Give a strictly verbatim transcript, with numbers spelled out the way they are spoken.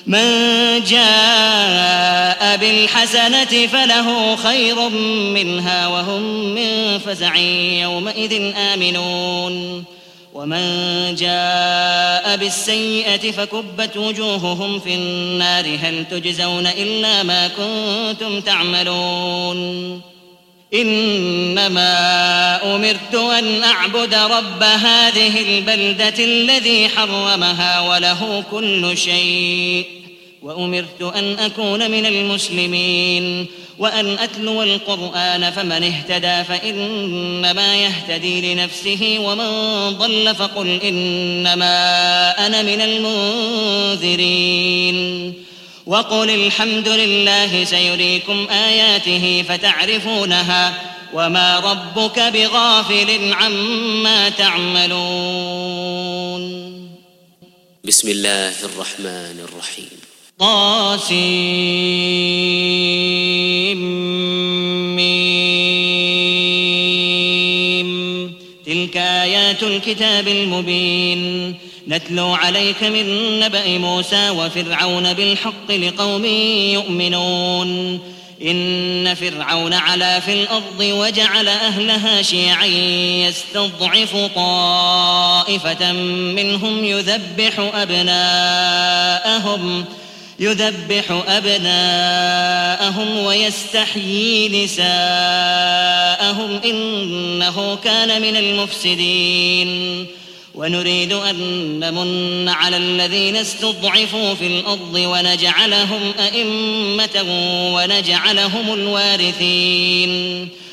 من جاء بالحسنة فله خير منها وهم من فزع يومئذ آمنون ومن جاء بالسيئة فكبت وجوههم في النار هل تجزون إلا ما كنتم تعملون إنما أمرت أن أعبد رب هذه البلدة الذي حرمها وله كل شيء وأمرت أن أكون من المسلمين وأن أتلو القرآن فمن اهتدى فإنما يهتدي لنفسه ومن ضل فقل إنما أنا من المنذرين وقل الحمد لله سيريكم آياته فتعرفونها وما ربك بغافل عما تعملون. بسم الله الرحمن الرحيم. طاسيم تلك آيات الكتاب المبين نتلو عليك من نبأ موسى وفرعون بالحق لقوم يؤمنون إن فرعون علا في الأرض وجعل أهلها شيعا يستضعف طائفة منهم يذبح أبناءهم يذبح أبناءهم ويستحيي نساءهم إنه كان من المفسدين ونريد أن نمن على الذين استضعفوا في الأرض ونجعلهم أئمة ونجعلهم الوارثين